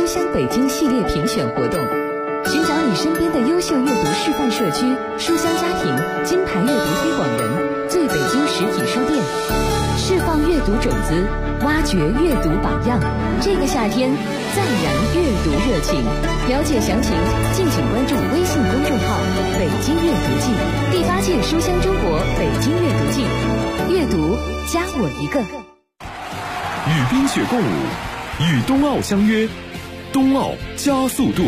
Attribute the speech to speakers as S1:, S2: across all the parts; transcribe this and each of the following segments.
S1: 书香北京系列评选活动，寻找你身边的优秀阅读示范社区、书香家庭、金牌阅读推广人，最北京实体书店，释放阅读种子，挖掘阅读榜样。这个夏天，再燃阅读热情。了解详情，敬请关注微信公众号“北京阅读季”，第8届书香中国北京阅读季，阅读加我一个。
S2: 与冰雪共舞，与冬奥相约，冬奥加速度。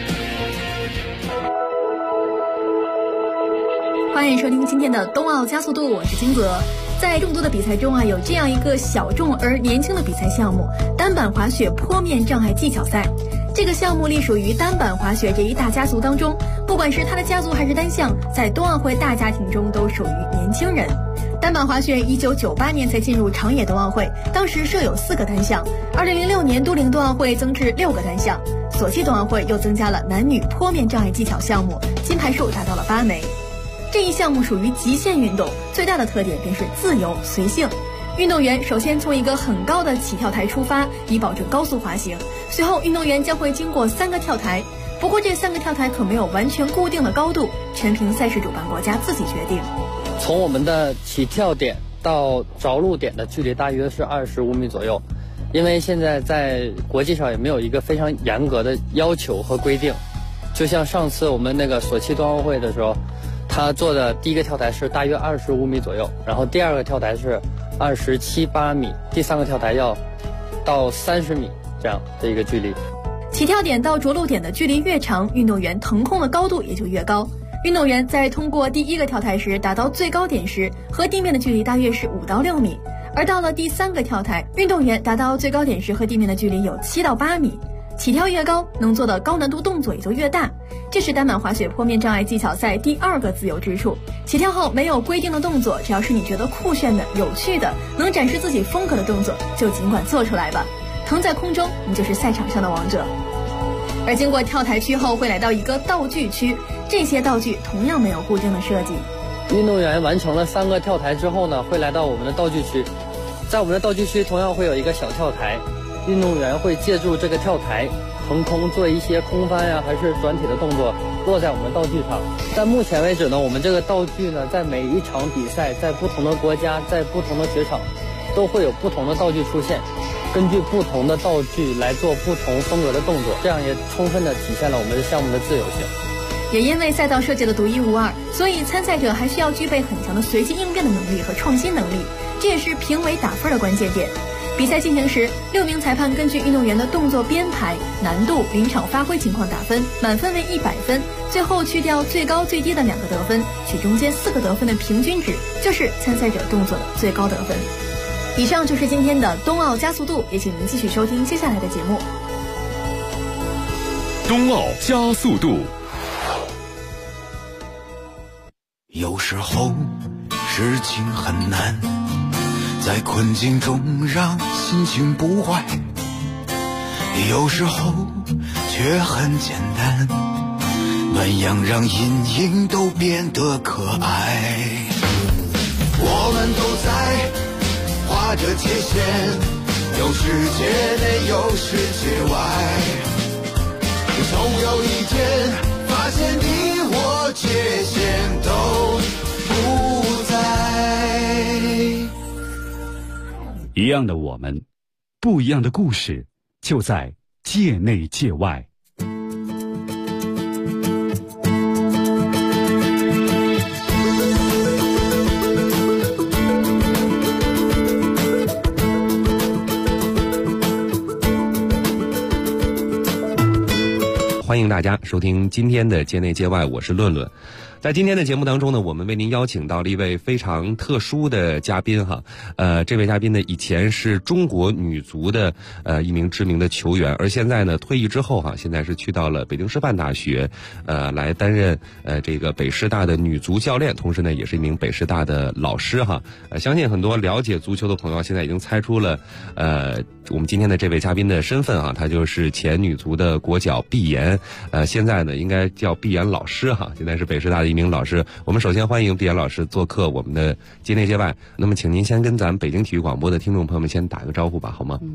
S3: 欢迎收听今天的冬奥加速度，我是金泽。在众多的比赛中有这样一个小众而年轻的比赛项目——单板滑雪坡面障碍技巧赛。这个项目隶属于单板滑雪这一大家族当中，不管是它的家族还是单项，在冬奥会大家庭中都属于年轻人。单板滑雪1998年才进入长野冬奥会，当时设有4个单项。2006年都灵冬奥会增至6个单项，索契冬奥会又增加了男女坡面障碍技巧项目，金牌数达到了8枚。这一项目属于极限运动，最大的特点便是自由随性。运动员首先从一个很高的起跳台出发，以保证高速滑行。随后运动员将会经过3个跳台，不过这3个跳台可没有完全固定的高度，全凭赛事主办国家自己决定。
S4: 从我们的起跳点到着陆点的距离大约是25米左右，因为现在在国际上也没有一个非常严格的要求和规定。就像上次我们那个索契冬奥会的时候，他做的第一个跳台是大约25米左右，然后第2个跳台是27、8米，第3个跳台要到30米这样的一个距离。
S3: 起跳点到着陆点的距离越长，运动员腾空的高度也就越高。运动员在通过第1个跳台时达到最高点时，和地面的距离大约是5到6米，而到了第3个跳台，运动员达到最高点时和地面的距离有7到8米。起跳越高，能做的高难度动作也就越大，这是单板滑雪坡面障碍技巧赛第2个自由之处。起跳后没有规定的动作，只要是你觉得酷炫的、有趣的、能展示自己风格的动作，就尽管做出来吧。腾在空中，你就是赛场上的王者。而经过跳台区后，会来到一个道具区，这些道具同样没有固定的设计。
S4: 运动员完成了3个跳台之后呢，会来到我们的道具区。在我们的道具区同样会有一个小跳台，运动员会借助这个跳台横空做一些空翻呀，还是转体的动作，落在我们的道具上。在目前为止呢，我们这个道具呢，在每一场比赛，在不同的国家，在不同的雪场，都会有不同的道具出现，根据不同的道具来做不同风格的动作，这样也充分的体现了我们的项目的自由性。
S3: 也因为赛道设计的独一无二，所以参赛者还需要具备很强的随机应变的能力和创新能力，这也是评委打分的关键点。比赛进行时，6名裁判根据运动员的动作编排、难度、临场发挥情况打分，满分为100分，最后去掉最高最低的2个得分，取中间4个得分的平均值，就是参赛者动作的最高得分。以上就是今天的冬奥加速度，也请您继续收听接下来的节目。
S2: 冬奥加速度。
S5: 有时候事情很难，在困境中让心情不坏，有时候却很简单，暖阳让阴影都变得可爱。我们都在画着界限，有世界内有世界外，总有一天发现你我界限都不在。
S6: 一样的我们，不一样的故事，就在界内界外。
S7: 欢迎大家收听今天的界内界外，我是论论。在今天的节目当中呢，我们为您邀请到了一位非常特殊的嘉宾哈。这位嘉宾呢，以前是中国女足的一名知名的球员，而现在呢退役之后哈，现在是去到了北京师范大学，来担任这个北师大的女足教练，同时呢也是一名北师大的老师哈。相信很多了解足球的朋友现在已经猜出了我们今天的这位嘉宾的身份啊，他就是前女足的国脚毕岩，现在呢应该叫毕岩老师哈，现在是北师大的一名老师。我们首先欢迎毕岩老师做客我们的界内界外。那么请您先跟咱们北京体育广播的听众朋友们先打个招呼吧，好吗？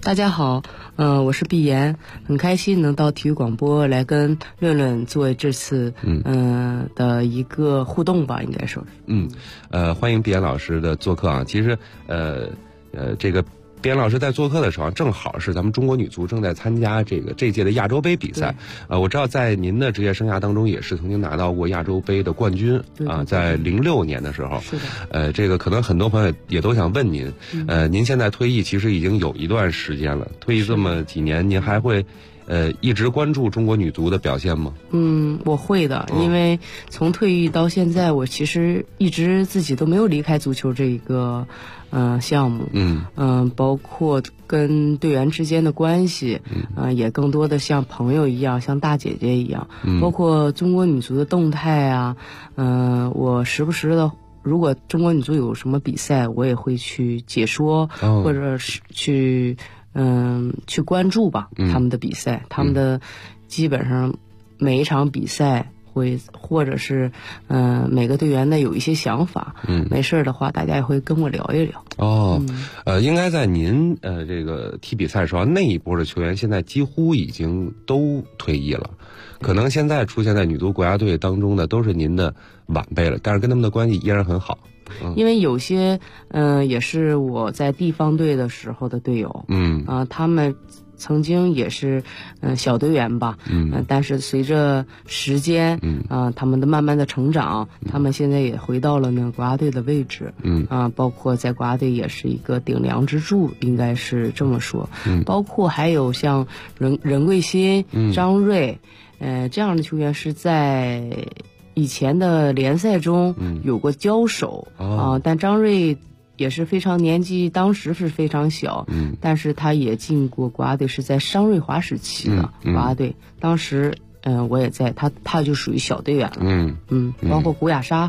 S8: 大家好，我是毕妍，很开心能到体育广播来跟论论做这次的一个互动吧，应该说
S7: 是。欢迎毕妍老师的做客啊。其实这个毕妍老师在做客的时候，正好是咱们中国女足正在参加这届的亚洲杯比赛。我知道在您的职业生涯当中也是曾经拿到过亚洲杯的冠军啊，在06年的时候。
S8: 是的。
S7: 这个可能很多朋友也都想问您，您现在退役其实已经有一段时间了，退役这么几年，您还会一直关注中国女足的表现吗？
S8: 我会的，因为从退役到现在，我其实一直自己都没有离开足球这个项目。包括跟队员之间的关系，也更多的像朋友一样，像大姐姐一样。包括中国女足的动态啊，我时不时的，如果中国女足有什么比赛，我也会去解说，或者是去关注吧他们的比赛，他们的基本上每一场比赛或者是每个队员的有一些想法，没事的话大家也会跟我聊一聊。
S7: 应该在您这个踢比赛的时候，那一波的球员现在几乎已经都退役了，可能现在出现在女足国家队当中的都是您的晚辈了，但是跟他们的关系依然很好。
S8: 因为有些也是我在地方队的时候的队友，他们曾经也是小队员吧，但是随着时间，他们的慢慢的成长，他们现在也回到了那个国家队的位置，包括在国家队也是一个顶梁支柱，应该是这么说。包括还有像任桂欣、张睿，这样的球员是在以前的联赛中有过交手但张睿也是非常年纪，当时是非常小，但是他也进过国家队，是在商瑞华时期的国家队。当时我也在，他就属于小队员了。包括古雅莎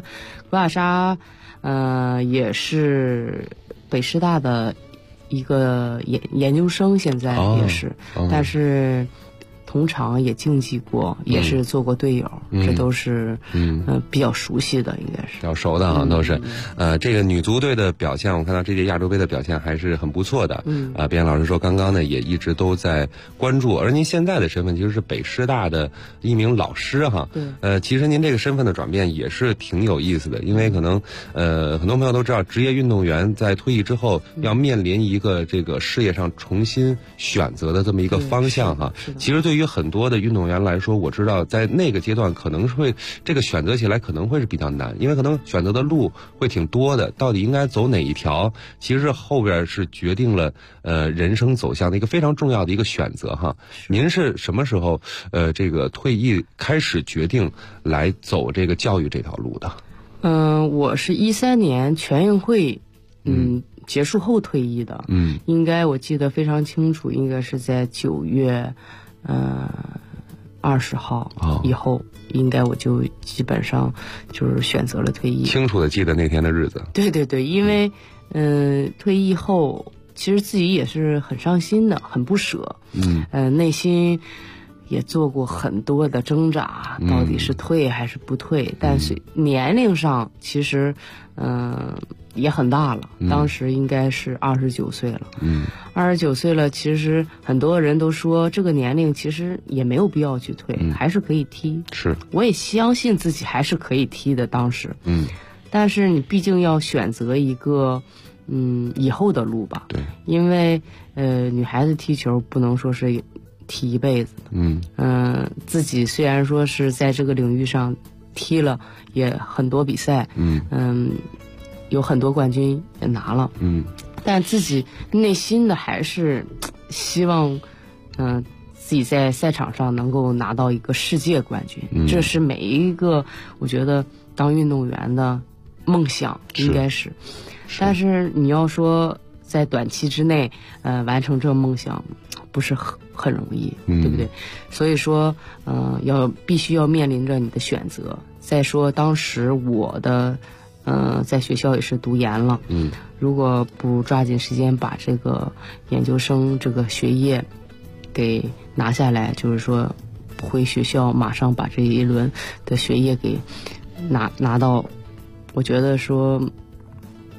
S8: 也是北师大的一个研究生，现在也是，但是同场也竞技过，也是做过队友，这都是比较熟悉的，应该是比
S7: 较熟的都是。这个女足队的表现，我看到这届亚洲杯的表现还是很不错的。毕妍老师说，刚刚呢也一直都在关注，而您现在的身份其实是北师大的一名老师哈。其实您这个身份的转变也是挺有意思的，因为可能很多朋友都知道，职业运动员在退役之后要面临一个这个事业上重新选择的这么一个方向哈。其实对于很多的运动员来说，我知道在那个阶段可能会这个选择起来可能会是比较难，因为可能选择的路会挺多的，到底应该走哪一条，其实后边是决定了人生走向的一个非常重要的一个选择哈。您是什么时候这个退役开始决定来走这个教育这条路的？
S8: 我是13年全运会结束后退役的，应该我记得非常清楚，应该是在9月20号以后，应该我就基本上就是选择了退役。
S7: 清楚的记得那天的日子。
S8: 对，因为退役后其实自己也是很伤心的，很不舍，内心也做过很多的挣扎，到底是退还是不退，但是年龄上其实也很大了，当时应该是29岁了。29岁了，其实很多人都说这个年龄其实也没有必要去退，还是可以踢。
S7: 是，
S8: 我也相信自己还是可以踢的当时。但是你毕竟要选择一个以后的路吧。
S7: 对，
S8: 因为女孩子踢球不能说是踢一辈子的。自己虽然说是在这个领域上踢了也很多比赛，有很多冠军也拿了，但自己内心的还是希望自己在赛场上能够拿到一个世界冠军，这是每一个我觉得当运动员的梦想，应该是。但是你要说在短期之内完成这个梦想不是很容易，对不对？所以说必须要面临着你的选择。再说当时我的在学校也是读研了，如果不抓紧时间把这个研究生这个学业给拿下来，就是说回学校马上把这一轮的学业给拿到，我觉得说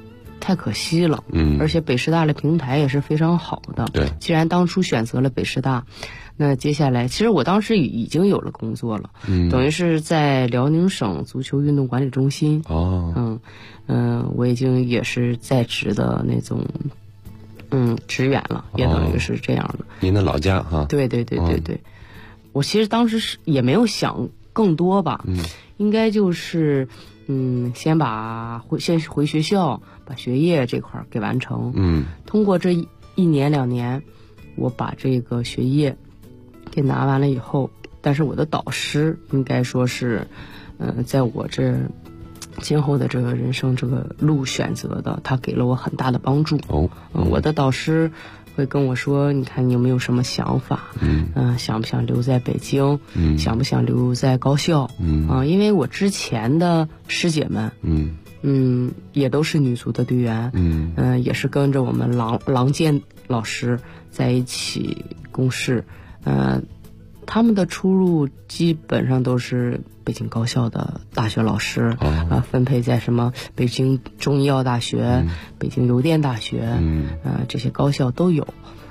S8: 太可惜了。而且北师大的平台也是非常好的。
S7: 对，
S8: 既然当初选择了北师大，那接下来其实我当时已经有了工作了，等于是在辽宁省足球运动管理中心。我已经也是在职的那种职员了，也等于是这样的。
S7: 您的老家哈？
S8: 对。我其实当时也没有想更多吧，应该就是先回学校把学业这块给完成。通过这1年2年，我把这个学业给拿完了以后，但是我的导师应该说是在我这今后的这个人生这个路选择的，他给了我很大的帮助。我的导师会跟我说，你看你有没有什么想法？想不想留在北京？想不想留在高校？因为我之前的师姐们，也都是女足的队员，也是跟着我们郎健老师在一起共事，他们的出入基本上都是北京高校的大学老师，分配在什么北京中医药大学、北京邮电大学，这些高校都有。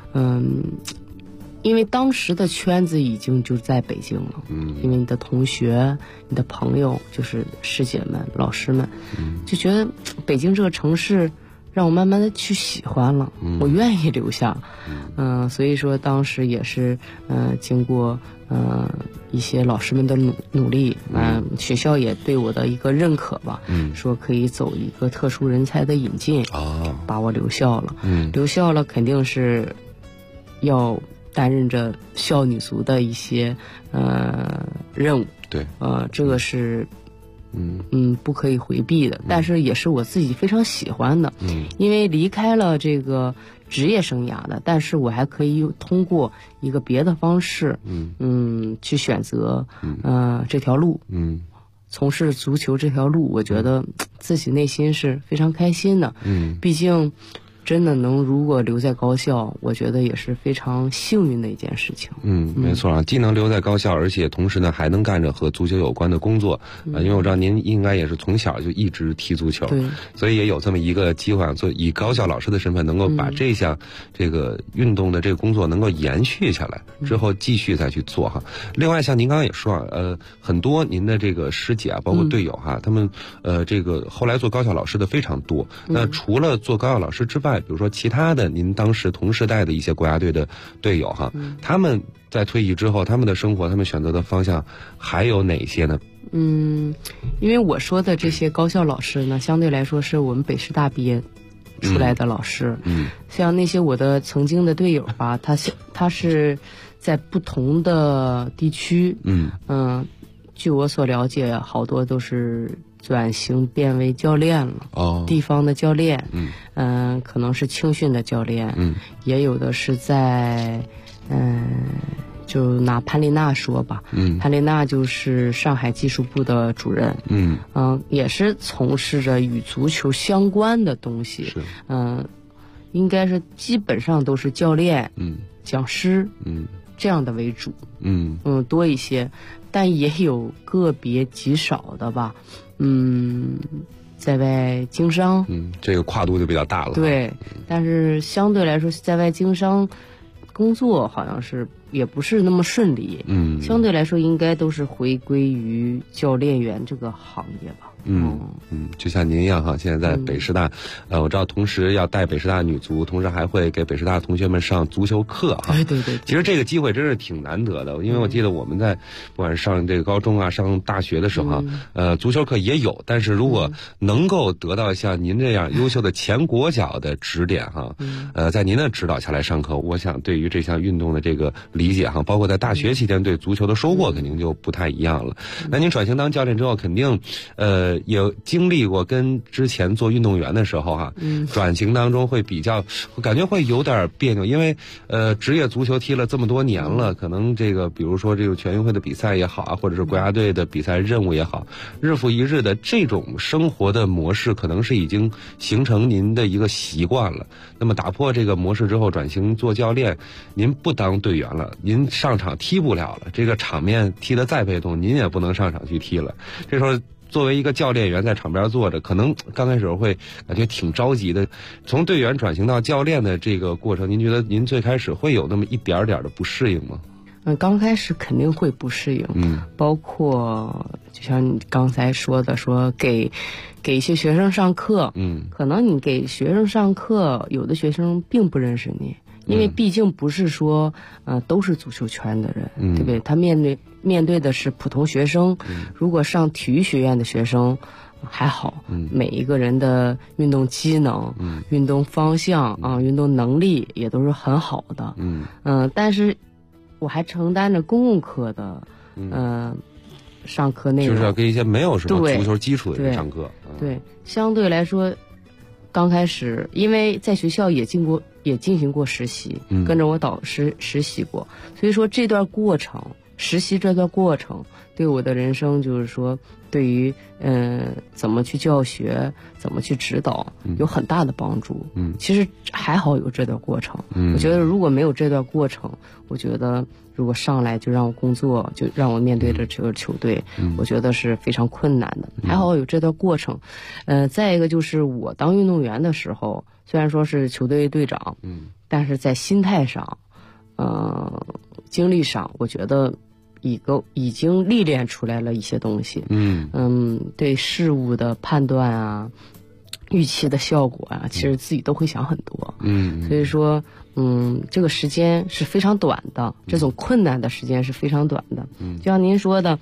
S8: 因为当时的圈子已经就在北京了，因为你的同学、你的朋友，就是师姐们、老师们，就觉得北京这个城市让我慢慢的去喜欢了，我愿意留下。所以说当时也是经过一些老师们的努力，学校也对我的一个认可吧，说可以走一个特殊人才的引进，把我留校了。留校了肯定是要担任着校女足的一些任务。对，这个是不可以回避的，但是也是我自己非常喜欢的。因为离开了这个职业生涯的，但是我还可以通过一个别的方式，去选择这条路，从事足球这条路，我觉得自己内心是非常开心的。毕竟真的如果留在高校，我觉得也是非常幸运的一件事情。
S7: 没错啊，既能留在高校，而且同时呢还能干着和足球有关的工作。因为我知道您应该也是从小就一直踢足球，所以也有这么一个机会，以高校老师的身份能够把这项这个运动的这个工作能够延续下来，之后继续再去做哈。另外像您刚刚也说很多您的这个师姐包括队友哈，他们这个后来做高校老师的非常多。那除了做高校老师之外，比如说其他的您当时同时代的一些国家队的队友哈，他们在退役之后，他们的生活，他们选择的方向还有哪些呢？
S8: 因为我说的这些高校老师呢，相对来说是我们北师大毕业出来的老师。像那些我的曾经的队友吧，他是在不同的地区，据我所了解，好多都是转型变为教练了，地方的教练，可能是青训的教练，也有的是在，就拿潘丽娜说吧，潘丽娜就是上海技术部的主任，也是从事着与足球相关的东西，应该是基本上都是教练，讲师，这样的为主，多一些，但也有个别极少的吧，在外经商，
S7: 这个跨度就比较大了。
S8: 对，但是相对来说，在外经商工作好像是也不是那么顺利，相对来说应该都是回归于教练员这个行业吧。
S7: 就像您一样哈，现在在北师大，我知道同时要带北师大女足，同时还会给北师大的同学们上足球课哈。
S8: 对。
S7: 其实这个机会真是挺难得的，因为我记得我们在不管是上这个高中啊、上大学的时候，足球课也有，但是如果能够得到像您这样优秀的前国脚的指点哈，在您的指导下来上课，我想对于这项运动的这个理解哈，包括在大学期间对足球的收获肯定就不太一样了。那您转型当教练之后，肯定也经历过跟之前做运动员的时候哈，转型当中会比较，我感觉会有点别扭，因为职业足球踢了这么多年了，可能这个比如说这个全运会的比赛也好啊，或者是国家队的比赛任务也好，日复一日的这种生活的模式，可能是已经形成您的一个习惯了。那么打破这个模式之后，转型做教练，您不当队员了，您上场踢不了了，这个场面踢得再被动，您也不能上场去踢了。这时候作为一个教练员在场边坐着，可能刚开始会感觉挺着急的。从队员转型到教练的这个过程，您觉得您最开始会有那么一点点的不适应吗？
S8: 刚开始肯定会不适应，包括就像你刚才说的，说给一些学生上课，可能你给学生上课，有的学生并不认识你，因为毕竟不是说都是足球圈的人，对不对？他面对的是普通学生，如果上体育学院的学生还好，每一个人的运动机能、运动方向运动能力也都是很好的，但是我还承担着公共课的上课内容，
S7: 就是要给一些没有什么足球基础的人上课。
S8: 对，相对来说，刚开始因为在学校也进行过实习，跟着我导师实习过，所以说这段过程，实习这段过程对我的人生就是说，对于怎么去教学，怎么去指导，有很大的帮助。其实还好有这段过程。我觉得如果没有这段过程，我觉得如果上来就让我工作，就让我面对着这个球队，我觉得是非常困难的。还好有这段过程。再一个就是我当运动员的时候，虽然说是球队队长，但是在心态上，经历上，我觉得已经历练出来了一些东西。对事物的判断啊，预期的效果啊，其实自己都会想很多。所以说，这个时间是非常短的，这种困难的时间是非常短的。就像您说的，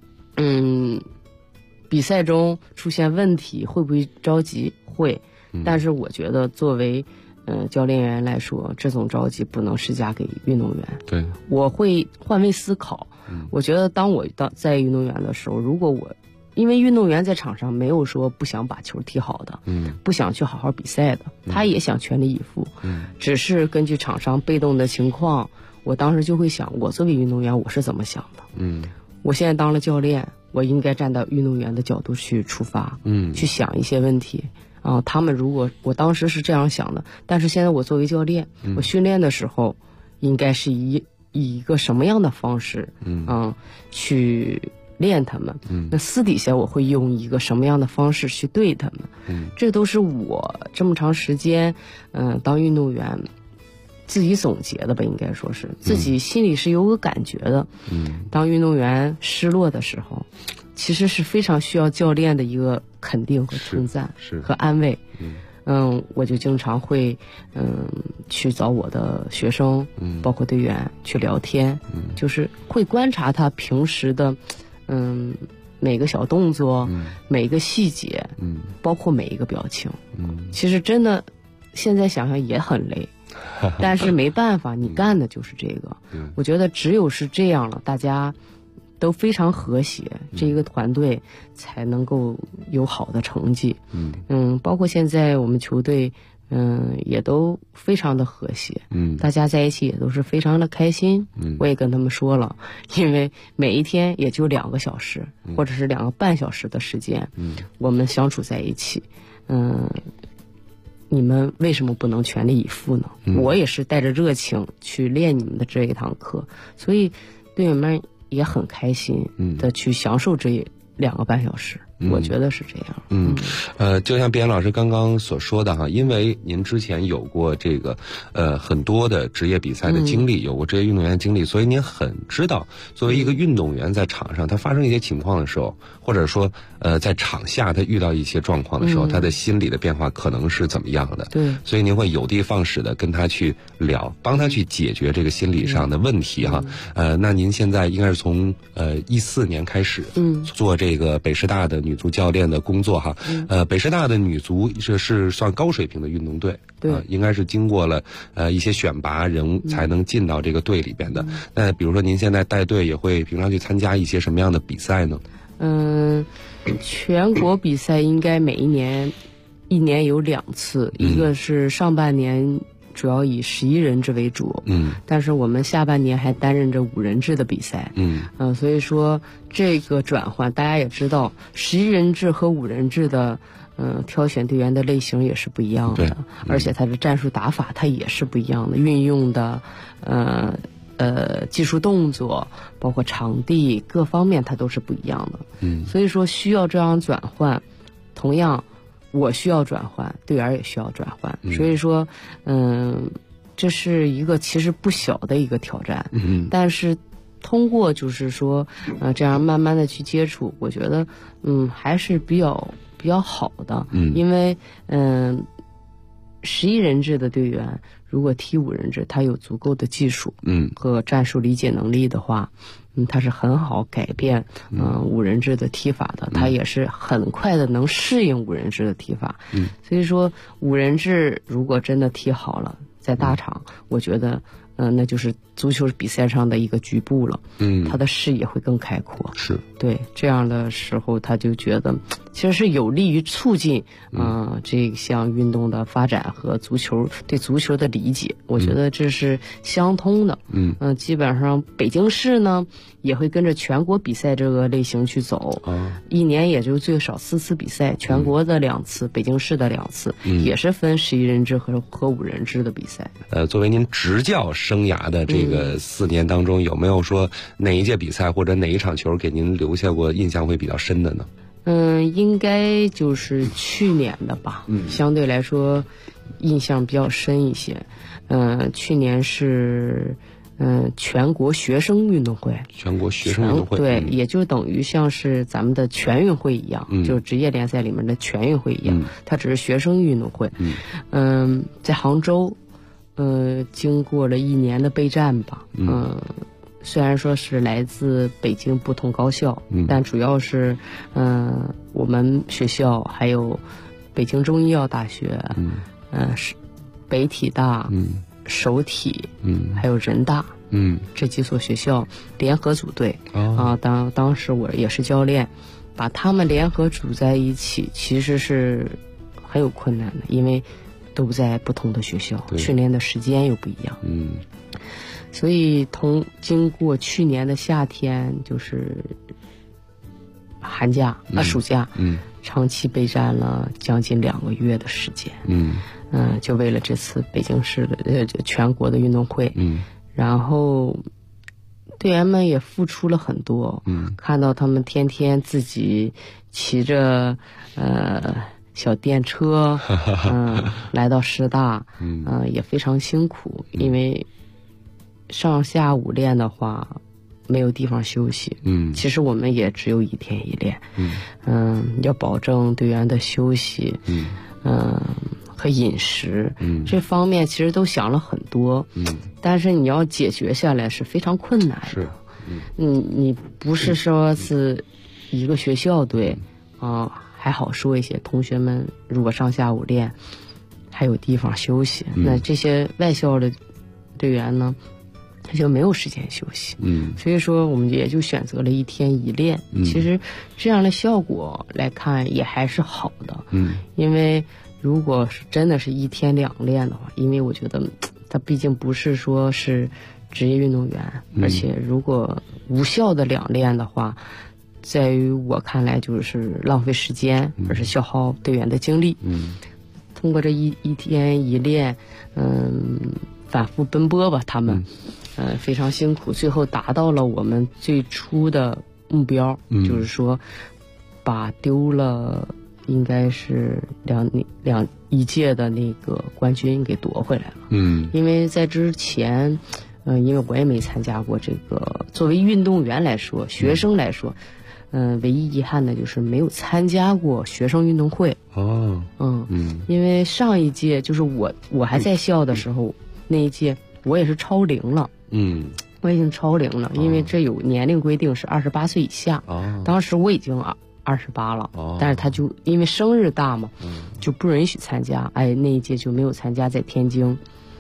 S8: 比赛中出现问题会不会着急？会，但是我觉得作为教练员来说，这种着急不能施加给运动员。
S7: 对，
S8: 我会换位思考。我觉得当我在运动员的时候，如果因为运动员在场上没有说不想把球踢好的，不想去好好比赛的，他也想全力以赴，只是根据场上被动的情况，我当时就会想，我作为运动员我是怎么想的。我现在当了教练，我应该站到运动员的角度去出发，去想一些问题。他们如果我当时是这样想的，但是现在我作为教练，我训练的时候应该是以一个什么样的方式去练他们，那私底下我会用一个什么样的方式去对他们，这都是我这么长时间当运动员自己总结的吧，应该说是自己心里是有个感觉的。当运动员失落的时候，其实是非常需要教练的一个肯定和称赞和安慰。我就经常会去找我的学生，包括队员去聊天，就是会观察他平时的每个小动作，每个细节，包括每一个表情。其实真的现在想想也很累，但是没办法，你干的就是这个。我觉得只有是这样了，大家都非常和谐，这一个团队才能够有好的成绩。包括现在我们球队也都非常的和谐，大家在一起也都是非常的开心。我也跟他们说了，因为每一天也就2个小时或者是2个半小时的时间，我们相处在一起，你们为什么不能全力以赴呢？我也是带着热情去练你们的这一堂课，所以队员们也很开心的去享受这2个半小时。我觉得是这样。
S7: 就像毕岩老师刚刚所说的哈，因为您之前有过这个很多的职业比赛的经历，有过职业运动员的经历，所以您很知道作为一个运动员在场上他发生一些情况的时候，或者说在场下他遇到一些状况的时候，他的心理的变化可能是怎么样的。
S8: 对，
S7: 所以您会有的放矢的跟他去聊，帮他去解决这个心理上的问题哈。那您现在应该是从14年开始做这个北师大的女足教练的工作哈。北师大的女足是算高水平的运动队，应该是经过了一些选拔人才能进到这个队里边的。那比如说您现在带队也会平常去参加一些什么样的比赛呢？
S8: 全国比赛应该每一年有2次，一个是上半年主要以11人制为主，但是我们下半年还担任着5人制的比赛，所以说这个转换大家也知道，11人制和5人制的挑选队员的类型也是不一样的，而且它的战术打法它也是不一样的，运用的技术动作，包括场地各方面，它都是不一样的。所以说需要这样转换。同样，我需要转换，队员也需要转换。所以说，这是一个其实不小的一个挑战。但是通过就是说，这样慢慢的去接触，我觉得，还是比较好的。因为11人制的队员如果踢5人制，他有足够的技术和战术理解能力的话，他是很好改变5人制的踢法的，他也是很快的能适应5人制的踢法。所以说5人制如果真的踢好了，在大场，我觉得那就是足球比赛上的一个局部了。他的视野会更开阔。是对这样的时候，他就觉得其实是有利于促进这项运动的发展和对足球的理解。我觉得这是相通的。基本上北京市呢也会跟着全国比赛这个类型去走。一年也就最少4次比赛，全国的2次，北京市的2次，也是分11人制和5人制的比赛。
S7: 作为您执教生涯的这个4年当中，有没有说哪一届比赛或者哪一场球给您留下过印象会比较深的呢？
S8: 应该就是去年的吧。相对来说印象比较深一些。去年是全国学生运动会。全国学生运动会，对，也就等于像是咱们的全运会一样，就是职业联赛里面的全运会一样，它只是学生运动会。在杭州，经过了1年的备战吧。虽然说是来自北京不同高校，但主要是我们学校还有北京中医药大学，北体大，首体，还有人大，这几所学校联合组队。当时我也是教练，把他们联合组在一起，其实是很有困难的，因为都在不同的学校，训练的时间又不一样。所以经过去年的夏天，就是寒假暑假，长期备战了将近2个月的时间。就为了这次北京市的全国的运动会。然后队员们也付出了很多。看到他们天天自己骑着小电车来到师大，也非常辛苦，因为上下午练的话没有地方休息。其实我们也只有1天1练。要保证队员的休息，和饮食，这方面其实都想了很多。但是你要解决下来是非常困难的。是，你不是说是一个学校队还好说一些，同学们如果上下午练还有地方休息，那这些外校的队员呢，他就没有时间休息。所以说我们也就选择了1天1练。其实这样的效果来看也还是好的。因为如果是真的是1天2练的话，因为我觉得他毕竟不是说是职业运动员，而且如果无效的2练的话，在于我看来就是浪费时间，而是消耗队员的精力。通过这一天1练，反复奔波吧，他们非常辛苦，最后达到了我们最初的目标，就是说把丢了应该是一届的那个冠军给夺回来了。因为在之前因为我也没参加过这个，作为运动员来说，学生来说，唯一遗憾的就是没有参加过学生运动会。因为上一届就是我还在校的时候，那一届我也是超龄了。我已经超龄了，因为这有年龄规定是28岁以下。当时我已经28了，但是他就因为生日大嘛，就不允许参加。那一届就没有参加，在天津，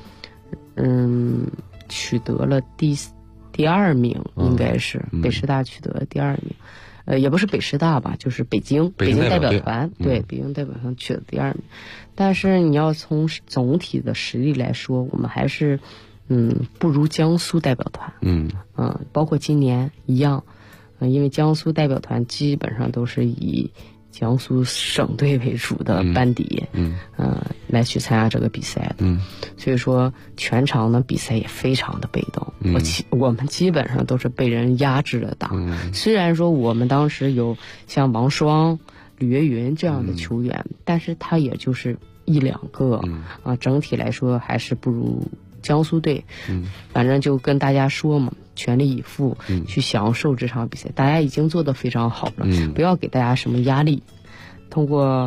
S8: 取得了第2名，应该是北师大取得了第2名。也不是北师大吧，就是北京代表团，对，北京代表团取得第2名。但是你要从总体的实力来说，我们还是不如江苏代表团。包括今年一样。因为江苏代表团基本上都是以江苏省队为主的班底，来去参加这个比赛的。所以说全场的比赛也非常的被动，我们基本上都是被人压制着打。虽然说我们当时有像王霜、吕岳云这样的球员，但是他也就是1、2个，整体来说还是不如江苏队。反正就跟大家说嘛，全力以赴去享受这场比赛，大家已经做得非常好了，不要给大家什么压力。通过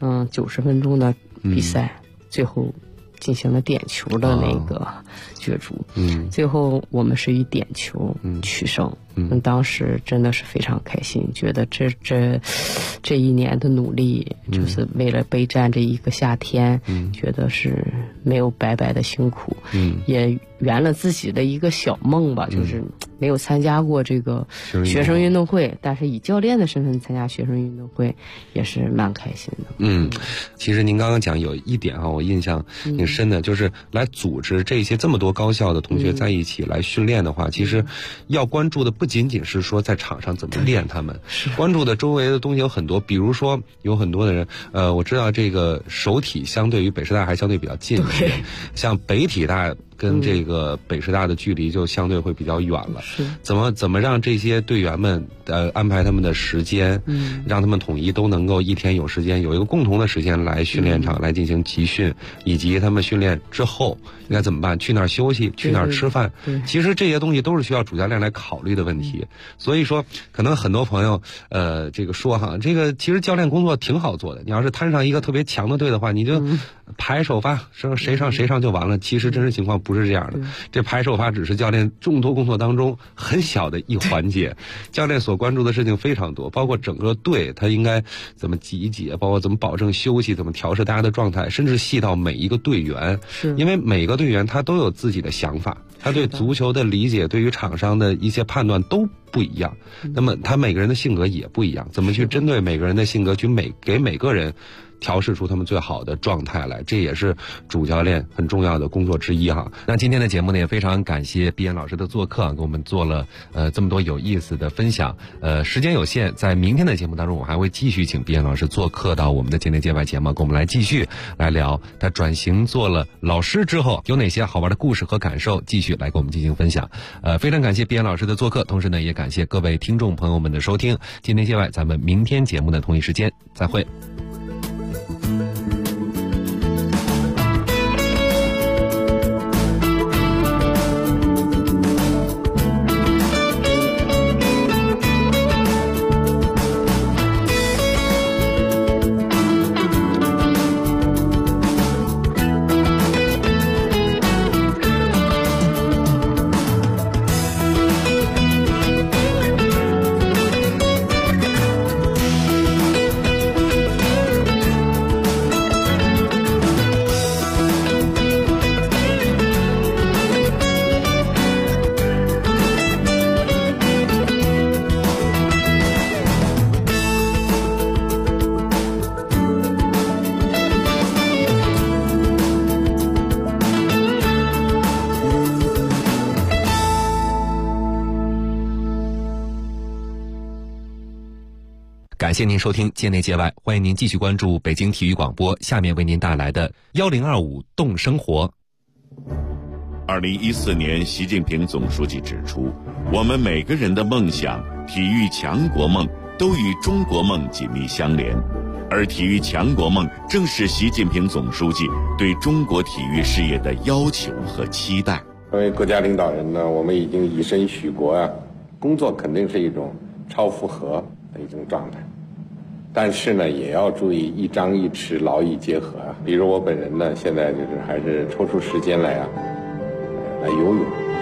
S8: 90分钟的比赛，最后进行了点球的那个角逐，最后我们是以点球取胜。当时真的是非常开心，觉得这一年的努力，就是为了备战这一个夏天，觉得是没有白白的辛苦，也圆了自己的一个小梦吧，就是没有参加过这个学生运动会，但是以教练的身份参加学生运动会也是蛮开心的。
S7: 其实您刚刚讲有一点我印象挺深的，就是来组织这么多高校的同学在一起来训练的话，其实要关注的不仅仅是说在场上怎么练他们，关注的周围的东西有很多，比如说有很多的人，我知道这个首体相对于北师大还相对比较近一些，像北体大跟这个北师大的距离就相对会比较远了。怎么让这些队员们安排他们的时间，让他们统一都能够一天有时间，有一个共同的时间来训练场来进行集训，以及他们训练之后应该怎么办，去哪儿休息，去哪儿吃饭。其实这些东西都是需要主教练来考虑的问题。所以说可能很多朋友这个说这个其实教练工作挺好做的，你要是摊上一个特别强的队的话，你就排首发，谁上就完了。其实真实情况不是这样的，这排首发只是教练众多工作当中很小的一环节，教练所关注的事情非常多，包括整个队他应该怎么集结，包括怎么保证休息，怎么调试大家的状态，甚至细到每一个队员，因为每个队员他都有自己的想法，他对足球的理解，对于场上的一些判断都不一样，那么他每个人的性格也不一样，怎么去针对每个人的性格去给每个人调试出他们最好的状态来，这也是主教练很重要的工作之一那今天的节目呢，也非常感谢毕岩老师的做客，给我们做了这么多有意思的分享。时间有限，在明天的节目当中，我还会继续请毕岩老师做客到我们的界内界外节目，跟我们来继续来聊他转型做了老师之后有哪些好玩的故事和感受，继续来跟我们进行分享。非常感谢毕岩老师的做客，同时呢，也感谢各位听众朋友们的收听。界内界外，咱们明天节目的同一时间再会。感谢您收听界内界外，欢迎您继续关注北京体育广播，下面为您带来的1025动生活。
S9: 2014年，习近平总书记指出，我们每个人的梦想、体育强国梦都与中国梦紧密相连，而体育强国梦正是习近平总书记对中国体育事业的要求和期待。
S10: 作为国家领导人呢，我们已经以身许国工作肯定是一种超负荷的一种状态，但是呢，也要注意一张一弛，劳逸结合比如我本人呢，现在就是还是抽出时间来游泳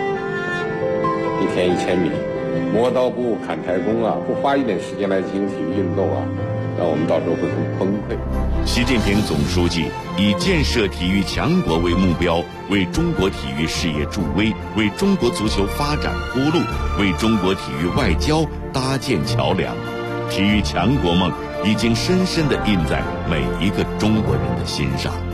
S10: ，1天1000米，磨刀不误砍柴工不花一点时间来进行体育运动那我们到时候会很崩溃。
S9: 习近平总书记以建设体育强国为目标，为中国体育事业助威，为中国足球发展铺路，为中国体育外交搭建桥梁。体育强国梦已经深深地印在每一个中国人的心上。